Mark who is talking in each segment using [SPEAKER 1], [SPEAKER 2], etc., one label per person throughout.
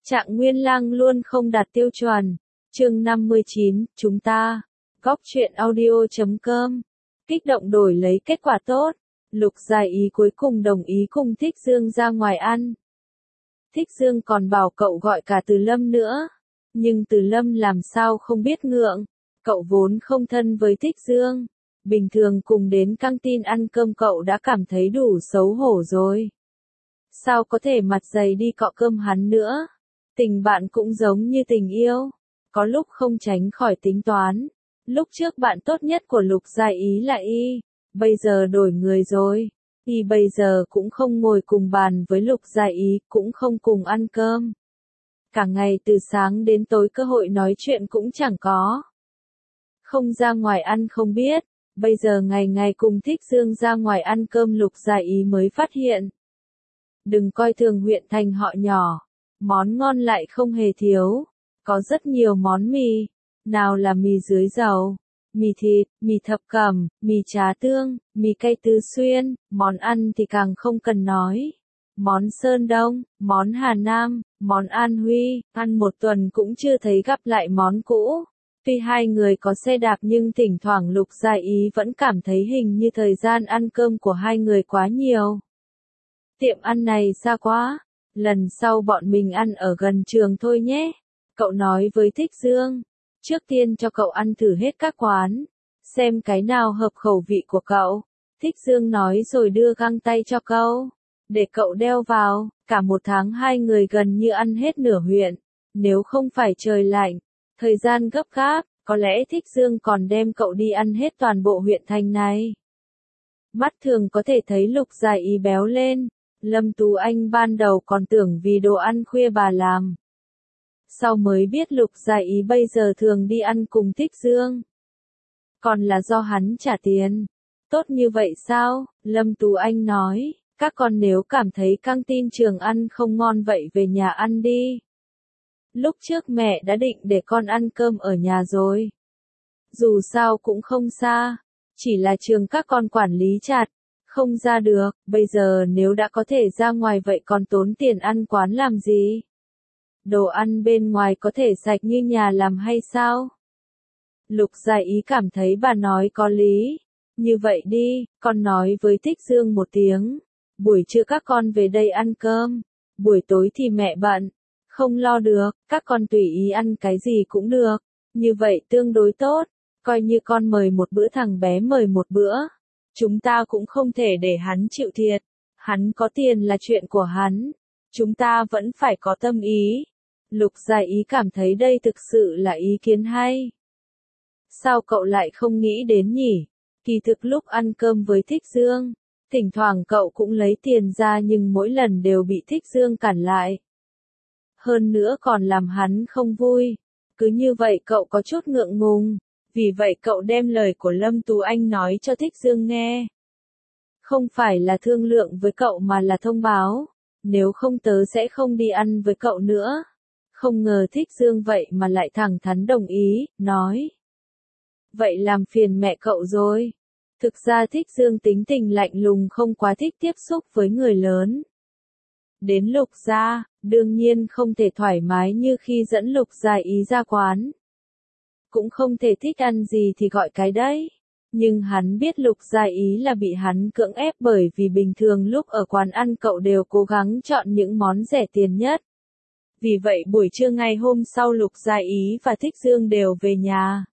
[SPEAKER 1] Trạng Nguyên Lang luôn không đạt tiêu chuẩn. Chương 59, chúng ta. Góc truyện audio.com. Kích động đổi lấy kết quả tốt. Lục Gia Ý cuối cùng đồng ý cùng Thích Dương ra ngoài ăn. Thích Dương còn bảo cậu gọi cả Từ Lâm nữa. Nhưng Từ Lâm làm sao không biết ngượng. Cậu vốn không thân với Thích Dương. Bình thường cùng đến căng tin ăn cơm cậu đã cảm thấy đủ xấu hổ rồi. Sao có thể mặt dày đi cọ cơm hắn nữa. Tình bạn cũng giống như tình yêu. Có lúc không tránh khỏi tính toán. Lúc trước bạn tốt nhất của Lục Gia Ý là Y. Bây giờ đổi người rồi. Y bây giờ cũng không ngồi cùng bàn với Lục Gia Ý, cũng không cùng ăn cơm. Cả ngày từ sáng đến tối cơ hội nói chuyện cũng chẳng có. Không ra ngoài ăn không biết. Bây giờ ngày ngày cùng Thích Dương ra ngoài ăn cơm Lục Gia Ý mới phát hiện. Đừng coi thường huyện thành họ nhỏ. Món ngon lại không hề thiếu. Có rất nhiều món mì. Nào là mì dưới dầu, mì thịt, mì thập cẩm, mì trá tương, mì cay Tứ Xuyên, món ăn thì càng không cần nói. Món Sơn Đông, món Hà Nam, món An Huy, ăn một tuần cũng chưa thấy gặp lại món cũ. Tuy hai người có xe đạp nhưng thỉnh thoảng Lục Gia Ý vẫn cảm thấy hình như thời gian ăn cơm của hai người quá nhiều. Tiệm ăn này xa quá, lần sau bọn mình ăn ở gần trường thôi nhé. Cậu nói với Thích Dương. Trước tiên cho cậu ăn thử hết các quán, xem cái nào hợp khẩu vị của cậu. Thích Dương nói rồi đưa găng tay cho cậu, để cậu đeo vào. Cả một tháng hai người gần như ăn hết nửa huyện. Nếu không phải trời lạnh, thời gian gấp gáp, có lẽ Thích Dương còn đem cậu đi ăn hết toàn bộ huyện thành này. Mắt thường có thể thấy Lục Gia Ý béo lên. Lâm Tú Anh ban đầu còn tưởng vì đồ ăn khuya bà làm. Sau mới biết Lục Gia Ý bây giờ thường đi ăn cùng Thích Dương. Còn là do hắn trả tiền. Tốt như vậy sao? Lâm Tú Anh nói, các con nếu cảm thấy căng tin trường ăn không ngon vậy về nhà ăn đi. Lúc trước mẹ đã định để con ăn cơm ở nhà rồi. Dù sao cũng không xa, chỉ là trường các con quản lý chặt, không ra được, bây giờ nếu đã có thể ra ngoài vậy còn tốn tiền ăn quán làm gì? Đồ ăn bên ngoài có thể sạch như nhà làm hay sao? Lục Gia Ý cảm thấy bà nói có lý. Như vậy đi, con nói với Thích Dương một tiếng. Buổi trưa các con về đây ăn cơm. Buổi tối thì mẹ bận. Không lo được, các con tùy ý ăn cái gì cũng được. Như vậy tương đối tốt. Coi như con mời một bữa thằng bé mời một bữa. Chúng ta cũng không thể để hắn chịu thiệt. Hắn có tiền là chuyện của hắn. Chúng ta vẫn phải có tâm ý. Lục Gia Ý cảm thấy đây thực sự là ý kiến hay. Sao cậu lại không nghĩ đến nhỉ? Kỳ thực lúc ăn cơm với Thích Dương, thỉnh thoảng cậu cũng lấy tiền ra nhưng mỗi lần đều bị Thích Dương cản lại. Hơn nữa còn làm hắn không vui. Cứ như vậy cậu có chút ngượng ngùng. Vì vậy cậu đem lời của Lâm Tú Anh nói cho Thích Dương nghe. Không phải là thương lượng với cậu mà là thông báo. Nếu không tớ sẽ không đi ăn với cậu nữa. Không ngờ Thích Dương vậy mà lại thẳng thắn đồng ý, nói. Vậy làm phiền mẹ cậu rồi. Thực ra Thích Dương tính tình lạnh lùng không quá thích tiếp xúc với người lớn. Đến Lục Gia, đương nhiên không thể thoải mái như khi dẫn Lục Gia Ý ra quán. Cũng không thể thích ăn gì thì gọi cái đấy. Nhưng hắn biết Lục Gia Ý là bị hắn cưỡng ép bởi vì bình thường lúc ở quán ăn cậu đều cố gắng chọn những món rẻ tiền nhất. Vì vậy buổi trưa ngày hôm sau Lục Gia Ý và Thích Dương đều về nhà.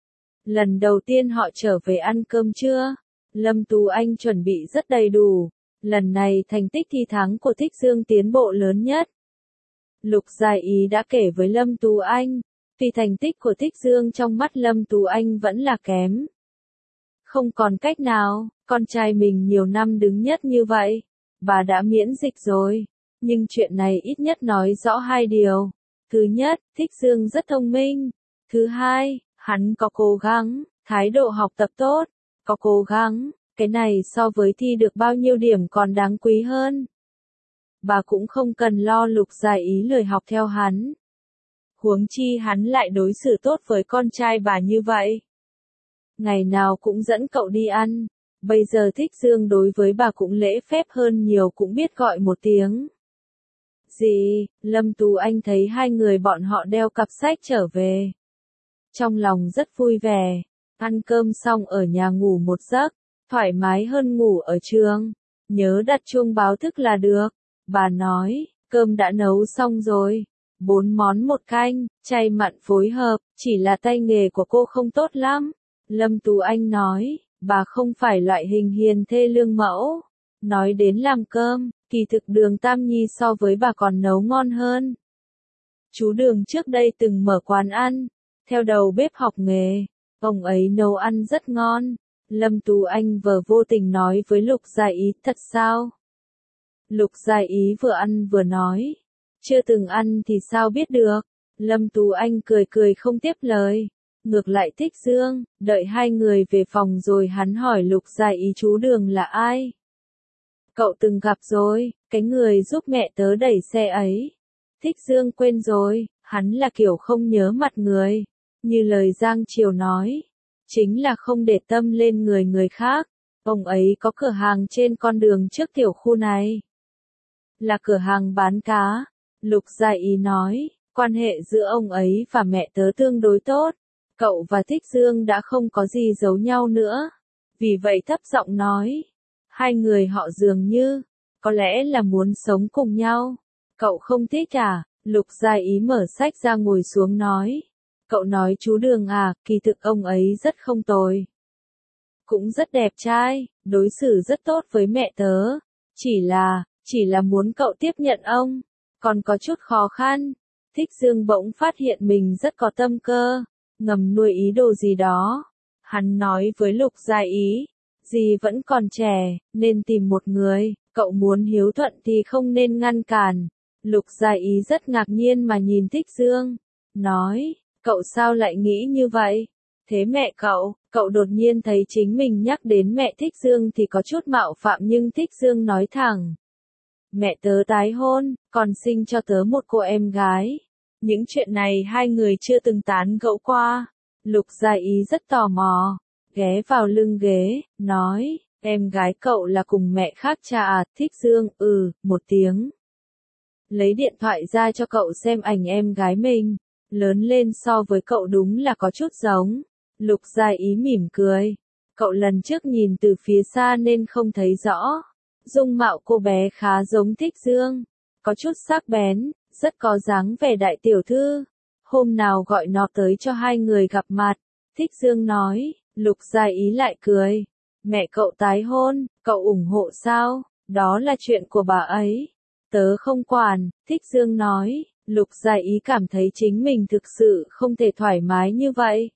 [SPEAKER 1] Lần đầu tiên họ trở về ăn cơm trưa, Lâm Tú Anh chuẩn bị rất đầy đủ. Lần này thành tích thi tháng của Thích Dương tiến bộ lớn nhất. Lục Gia Ý đã kể với Lâm Tú Anh, vì thành tích của Thích Dương trong mắt Lâm Tú Anh vẫn là kém. Không còn cách nào, con trai mình nhiều năm đứng nhất như vậy, bà đã miễn dịch rồi. Nhưng chuyện này ít nhất nói rõ hai điều. Thứ nhất, Thích Dương rất thông minh. Thứ hai, hắn có cố gắng, thái độ học tập tốt, có cố gắng, cái này so với thi được bao nhiêu điểm còn đáng quý hơn. Bà cũng không cần lo Lục Gia Ý lười học theo hắn. Huống chi hắn lại đối xử tốt với con trai bà như vậy. Ngày nào cũng dẫn cậu đi ăn. Bây giờ Thích Dương đối với bà cũng lễ phép hơn nhiều, cũng biết gọi một tiếng. Gì? Lâm Tú Anh thấy hai người bọn họ đeo cặp sách trở về. Trong lòng rất vui vẻ, ăn cơm xong ở nhà ngủ một giấc, thoải mái hơn ngủ ở trường. Nhớ đặt chuông báo thức là được. Bà nói, cơm đã nấu xong rồi. 4 món một canh, chay mặn phối hợp, chỉ là tay nghề của cô không tốt lắm. Lâm Tú Anh nói, bà không phải loại hình hiền thê lương mẫu. Nói đến làm cơm, kỳ thực Đường Tam Nhi so với bà còn nấu ngon hơn. Chú Đường trước đây từng mở quán ăn, theo đầu bếp học nghề, ông ấy nấu ăn rất ngon. Lâm Tú Anh vừa vô tình nói với Lục Gia Ý, thật sao? Lục Gia Ý vừa ăn vừa nói, chưa từng ăn thì sao biết được. Lâm Tú Anh cười cười không tiếp lời. Ngược lại Thích Dương, đợi hai người về phòng rồi hắn hỏi Lục Gia Ý chú Đường là ai? Cậu từng gặp rồi, cái người giúp mẹ tớ đẩy xe ấy. Thích Dương quên rồi, hắn là kiểu không nhớ mặt người. Như lời Giang Triều nói, chính là không để tâm lên người người khác. Ông ấy có cửa hàng trên con đường trước tiểu khu này. Là cửa hàng bán cá. Lục Gia Ý nói, quan hệ giữa ông ấy và mẹ tớ tương đối tốt. Cậu và Thích Dương đã không có gì giấu nhau nữa. Vì vậy thấp giọng nói, hai người họ dường như, có lẽ là muốn sống cùng nhau. Cậu không thích à? Lục Gia Ý mở sách ra ngồi xuống nói. Cậu nói chú Đường à, kỳ thực ông ấy rất không tồi. Cũng rất đẹp trai, đối xử rất tốt với mẹ tớ. Chỉ là muốn cậu tiếp nhận ông, còn có chút khó khăn. Thích Dương bỗng phát hiện mình rất có tâm cơ, ngầm nuôi ý đồ gì đó. Hắn nói với Lục Gia Ý, dì vẫn còn trẻ, nên tìm một người, cậu muốn hiếu thuận thì không nên ngăn cản. Lục Gia Ý rất ngạc nhiên mà nhìn Thích Dương, nói, cậu sao lại nghĩ như vậy? Thế mẹ cậu đột nhiên thấy chính mình nhắc đến mẹ Thích Dương thì có chút mạo phạm nhưng Thích Dương nói thẳng. Mẹ tớ tái hôn, còn sinh cho tớ một cô em gái. Những chuyện này hai người chưa từng tán gẫu qua. Lục Gia Ý rất tò mò, ghé vào lưng ghế, nói, em gái cậu là cùng mẹ khác cha à? Thích Dương, một tiếng. Lấy điện thoại ra cho cậu xem ảnh em gái mình, lớn lên so với cậu đúng là có chút giống. Lục Gia Ý mỉm cười, cậu lần trước nhìn từ phía xa nên không thấy rõ. Dung mạo cô bé khá giống Thích Dương, có chút sắc bén, rất có dáng vẻ đại tiểu thư. Hôm nào gọi nó tới cho hai người gặp mặt. Thích Dương nói, Lục Gia Ý lại cười. Mẹ cậu tái hôn, cậu ủng hộ sao? Đó là chuyện của bà ấy. Tớ không quản, Thích Dương nói. Lục Gia Ý cảm thấy chính mình thực sự không thể thoải mái như vậy.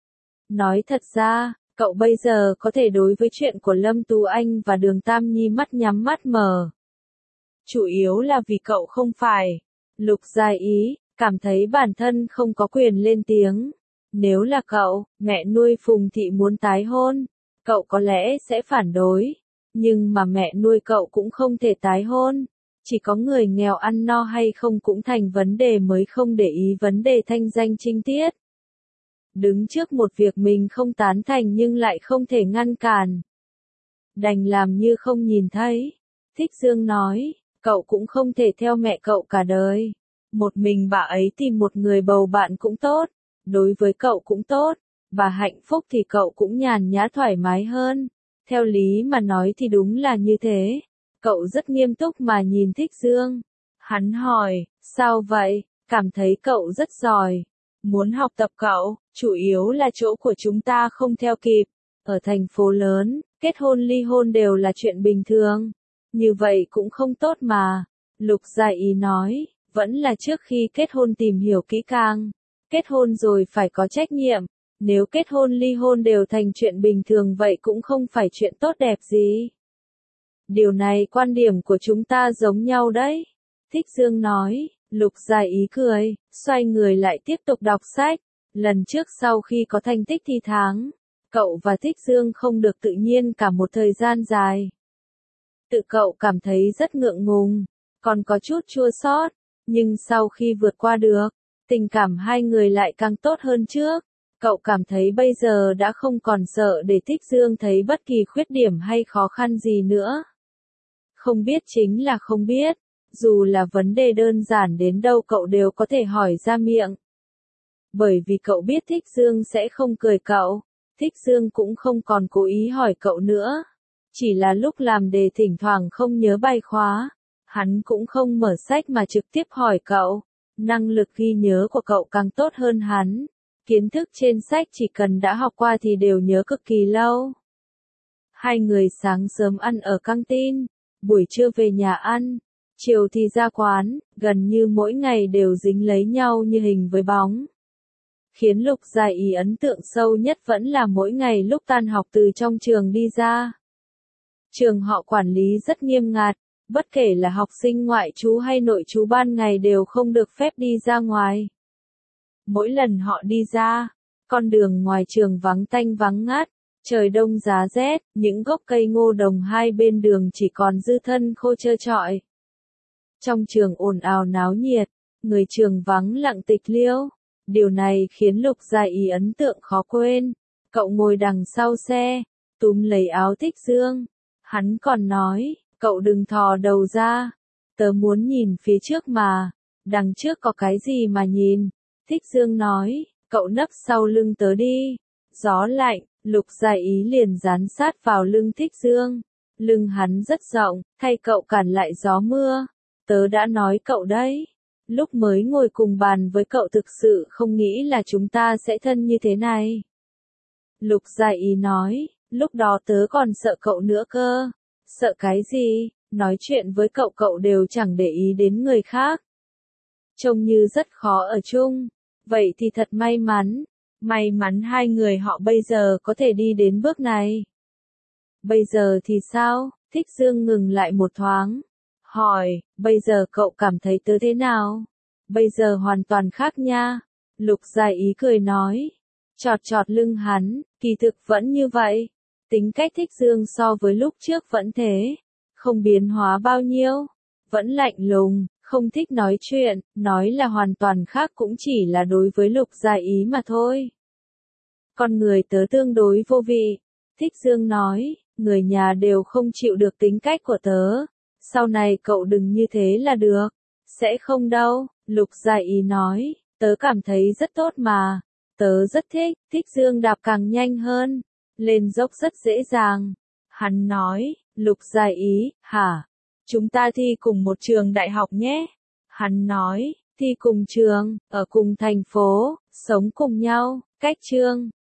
[SPEAKER 1] Nói thật ra, cậu bây giờ có thể đối với chuyện của Lâm Tú Anh và Đường Tam Nhi mắt nhắm mắt mở. Chủ yếu là vì cậu không phải. Lục Gia Ý, cảm thấy bản thân không có quyền lên tiếng. Nếu là cậu, mẹ nuôi Phùng Thị muốn tái hôn, cậu có lẽ sẽ phản đối. Nhưng mà mẹ nuôi cậu cũng không thể tái hôn. Chỉ có người nghèo ăn no hay không cũng thành vấn đề mới không để ý vấn đề thanh danh trinh tiết. Đứng trước một việc mình không tán thành nhưng lại không thể ngăn cản. Đành làm như không nhìn thấy. Thích Dương nói, cậu cũng không thể theo mẹ cậu cả đời. Một mình bà ấy tìm một người bầu bạn cũng tốt. Đối với cậu cũng tốt. Bà hạnh phúc thì cậu cũng nhàn nhã thoải mái hơn. Theo lý mà nói thì đúng là như thế. Cậu rất nghiêm túc mà nhìn Thích Dương. Hắn hỏi, sao vậy? Cảm thấy cậu rất giỏi. Muốn học tập cậu, chủ yếu là chỗ của chúng ta không theo kịp. Ở thành phố lớn, kết hôn ly hôn đều là chuyện bình thường. Như vậy cũng không tốt mà. Lục Gia Ý nói, vẫn là trước khi kết hôn tìm hiểu kỹ càng. Kết hôn rồi phải có trách nhiệm. Nếu kết hôn ly hôn đều thành chuyện bình thường vậy cũng không phải chuyện tốt đẹp gì. Điều này quan điểm của chúng ta giống nhau đấy. Thích Dương nói. Lục Gia Ý cười, xoay người lại tiếp tục đọc sách. Lần trước sau khi có thành tích thi tháng, cậu và Thích Dương không được tự nhiên cả một thời gian dài. Tự cậu cảm thấy rất ngượng ngùng, còn có chút chua xót, nhưng sau khi vượt qua được, tình cảm hai người lại càng tốt hơn trước. Cậu cảm thấy bây giờ đã không còn sợ để Thích Dương thấy bất kỳ khuyết điểm hay khó khăn gì nữa. Không biết chính là không biết. dù là vấn đề đơn giản đến đâu cậu đều có thể hỏi ra miệng. Bởi vì cậu biết Thích Dương sẽ không cười cậu, Thích Dương cũng không còn cố ý hỏi cậu nữa. Chỉ là lúc làm đề thỉnh thoảng không nhớ bài khóa, hắn cũng không mở sách mà trực tiếp hỏi cậu. Năng lực ghi nhớ của cậu càng tốt hơn hắn. Kiến thức trên sách chỉ cần đã học qua thì đều nhớ cực kỳ lâu. Hai người sáng sớm ăn ở căng tin, buổi trưa về nhà ăn, chiều thì ra quán, gần như mỗi ngày đều dính lấy nhau như hình với bóng. Khiến Lục Gia Ý ấn tượng sâu nhất vẫn là mỗi ngày lúc tan học từ trong trường đi ra. Trường họ quản lý rất nghiêm ngặt, bất kể là học sinh ngoại trú hay nội trú ban ngày đều không được phép đi ra ngoài. Mỗi lần họ đi ra, con đường ngoài trường vắng tanh vắng ngắt, trời đông giá rét, những gốc cây ngô đồng hai bên đường chỉ còn dư thân khô trơ trọi. Trong trường ồn ào náo nhiệt, người trường vắng lặng tịch liêu. Điều này khiến Lục Gia Ý ấn tượng khó quên. Cậu ngồi đằng sau xe, túm lấy áo Thích Dương. Hắn còn nói, cậu đừng thò đầu ra. Tớ muốn nhìn phía trước mà. Đằng trước có cái gì mà nhìn? Thích Dương nói, cậu nấp sau lưng tớ đi. Gió lạnh, Lục Gia Ý liền dán sát vào lưng Thích Dương. Lưng hắn rất rộng, thay cậu cản lại gió mưa. Tớ đã nói cậu đấy. Lúc mới ngồi cùng bàn với cậu thực sự không nghĩ là chúng ta sẽ thân như thế này. Lục Gia Ý nói, lúc đó tớ còn sợ cậu nữa cơ. Sợ cái gì? Nói chuyện với cậu cậu đều chẳng để ý đến người khác. Trông như rất khó ở chung. Vậy thì thật may mắn. May mắn hai người họ bây giờ có thể đi đến bước này. Bây giờ thì sao? Thích Dương ngừng lại một thoáng. Hỏi, bây giờ cậu cảm thấy tớ thế nào? Bây giờ hoàn toàn khác nha. Lục Gia Ý cười nói. Chọt chọt lưng hắn, kỳ thực vẫn như vậy. Tính cách Thích Dương so với lúc trước vẫn thế. Không biến hóa bao nhiêu. Vẫn lạnh lùng, không thích nói chuyện, nói là hoàn toàn khác cũng chỉ là đối với Lục Gia Ý mà thôi. Con người tớ tương đối vô vị. Thích Dương nói, người nhà đều không chịu được tính cách của tớ. Sau này cậu đừng như thế là được. Sẽ không đâu, Lục Gia Ý nói, tớ cảm thấy rất tốt mà. Tớ rất thích, Thích Dương đạp càng nhanh hơn. Lên dốc rất dễ dàng. Hắn nói, Lục Gia Ý, hả? Chúng ta thi cùng một trường đại học nhé. Hắn nói, thi cùng trường, ở cùng thành phố, sống cùng nhau, cách trường.